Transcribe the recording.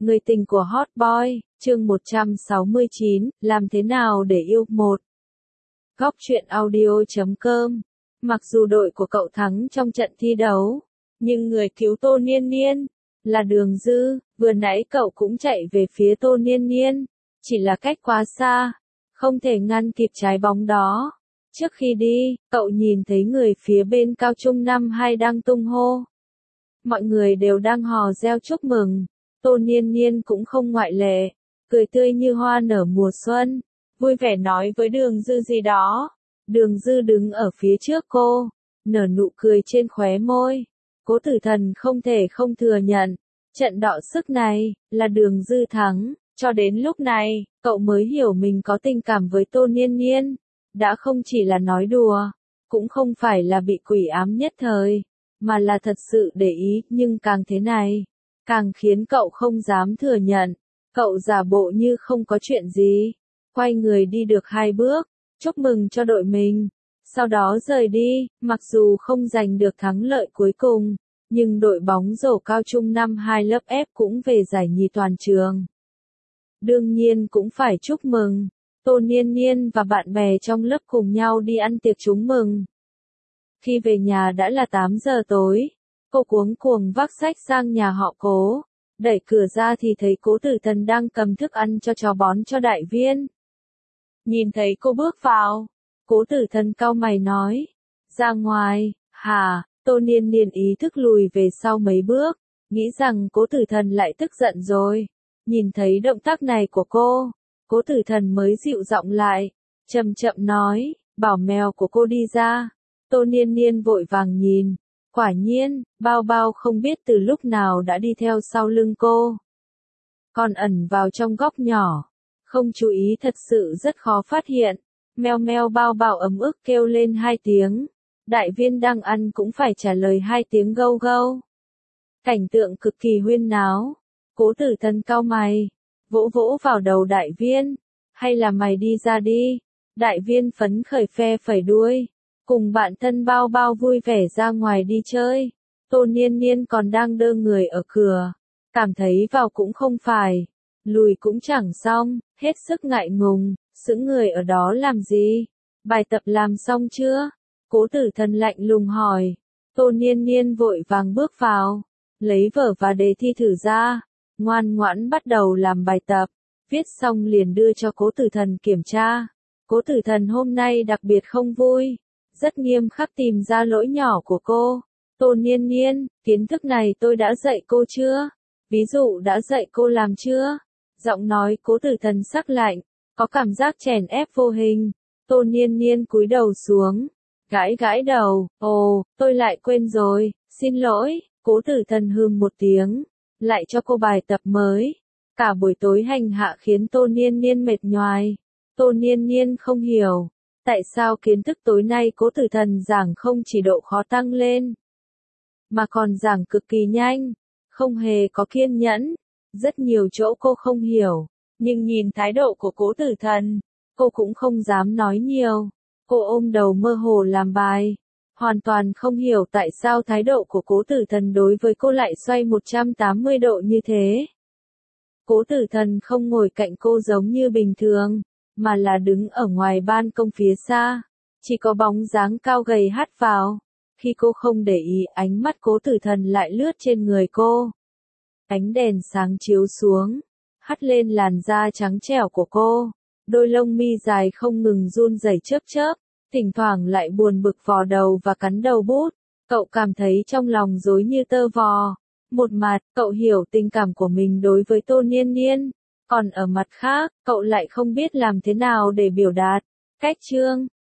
Người tình của Hot Boy, chương 169, làm thế nào để yêu một. Góc truyện audio.com. Mặc dù đội của cậu thắng trong trận thi đấu, nhưng người cứu Tô Niên Niên là Đường Dư. Vừa nãy cậu cũng chạy về phía Tô Niên Niên, chỉ là cách quá xa, không thể ngăn kịp trái bóng đó. Trước khi đi, cậu nhìn thấy người phía bên cao trung năm 2 đang tung hô. Mọi người đều đang hò reo chúc mừng. Tô Niên Niên cũng không ngoại lệ, cười tươi như hoa nở mùa xuân, vui vẻ nói với Đường Dư gì đó. Đường Dư đứng ở phía trước cô, nở nụ cười trên khóe môi. Cố Tử Thần không thể không thừa nhận, trận đọ sức này là Đường Dư thắng. Cho đến lúc này, cậu mới hiểu mình có tình cảm với Tô Niên Niên, đã không chỉ là nói đùa, cũng không phải là bị quỷ ám nhất thời, mà là thật sự để ý. Nhưng càng thế này, càng khiến cậu không dám thừa nhận. Cậu giả bộ như không có chuyện gì, quay người đi được 2 bước, chúc mừng cho đội mình, sau đó rời đi. Mặc dù không giành được thắng lợi cuối cùng, nhưng đội bóng rổ cao trung năm 2 lớp F cũng về giải nhì toàn trường. Đương nhiên cũng phải chúc mừng. Tô Niên Niên và bạn bè trong lớp cùng nhau đi ăn tiệc chúc mừng. Khi về nhà đã là 8 giờ tối, cô cuống cuồng vác sách sang nhà họ Cố. Đẩy cửa ra thì thấy Cố Tử Thần đang cầm thức ăn cho chó bón cho Đại Viên. Nhìn thấy cô bước vào, Cố Tử Thần cau mày nói, ra ngoài. Hả? Tô Niên Niên ý thức lùi về sau mấy bước, nghĩ rằng Cố Tử Thần lại tức giận rồi. Nhìn thấy động tác này của cô, Cố Tử Thần mới dịu giọng lại, chậm chậm nói, bảo mèo của cô đi ra. Tô Niên Niên vội vàng nhìn, quả nhiên, Bao Bao không biết từ lúc nào đã đi theo sau lưng cô. Còn ẩn vào trong góc nhỏ, không chú ý thật sự rất khó phát hiện. Meo meo. Bao Bao ấm ức kêu lên 2 tiếng. Đại Viên đang ăn cũng phải trả lời 2 tiếng gâu gâu. Cảnh tượng cực kỳ huyên náo. Cố Tử Thần cau mày, vỗ vỗ vào đầu Đại Viên, hay là mày đi ra đi. Đại Viên phấn khởi phe phẩy đuôi, cùng bạn thân Bao Bao vui vẻ ra ngoài đi chơi. Tô Niên Niên còn đang đơ người ở cửa, cảm thấy vào cũng không phải, lùi cũng chẳng xong, hết sức ngại ngùng, sững người ở đó làm gì? Bài tập làm xong chưa? Cố Tử Thần lạnh lùng hỏi. Tô Niên Niên vội vàng bước vào, lấy vở và đề thi thử ra, ngoan ngoãn bắt đầu làm bài tập, viết xong liền đưa cho Cố Tử Thần kiểm tra. Cố Tử Thần hôm nay đặc biệt không vui, rất nghiêm khắc tìm ra lỗi nhỏ của cô. Tô Niên Niên, kiến thức này tôi đã dạy cô chưa? Ví dụ đã dạy cô làm chưa? Giọng nói Cố Tử Thần sắc lạnh, có cảm giác chèn ép vô hình. Tô Niên Niên cúi đầu xuống, gãi gãi đầu, ồ, tôi lại quên rồi, xin lỗi. Cố Tử Thần hừm một tiếng, lại cho cô bài tập mới. Cả buổi tối hành hạ khiến Tô Niên Niên mệt nhoài. Tô Niên Niên không hiểu, tại sao kiến thức tối nay Cố Tử Thần giảng không chỉ độ khó tăng lên, mà còn giảng cực kỳ nhanh, không hề có kiên nhẫn. Rất nhiều chỗ cô không hiểu, nhưng nhìn thái độ của Cố Tử Thần, cô cũng không dám nói nhiều. Cô ôm đầu mơ hồ làm bài, hoàn toàn không hiểu tại sao thái độ của Cố Tử Thần đối với cô lại xoay 180 độ như thế. Cố Tử Thần không ngồi cạnh cô giống như bình thường, mà là đứng ở ngoài ban công phía xa, chỉ có bóng dáng cao gầy hắt vào. Khi cô không để ý, ánh mắt Cố Tử Thần lại lướt trên người cô. Ánh đèn sáng chiếu xuống, hắt lên làn da trắng trẻo của cô, đôi lông mi dài không ngừng run rẩy chớp chớp, thỉnh thoảng lại buồn bực vò đầu và cắn đầu bút. Cậu cảm thấy trong lòng rối như tơ vò. Một mặt, cậu hiểu tình cảm của mình đối với Tô Niên Niên, còn ở mặt khác, cậu lại không biết làm thế nào để biểu đạt. Cách chương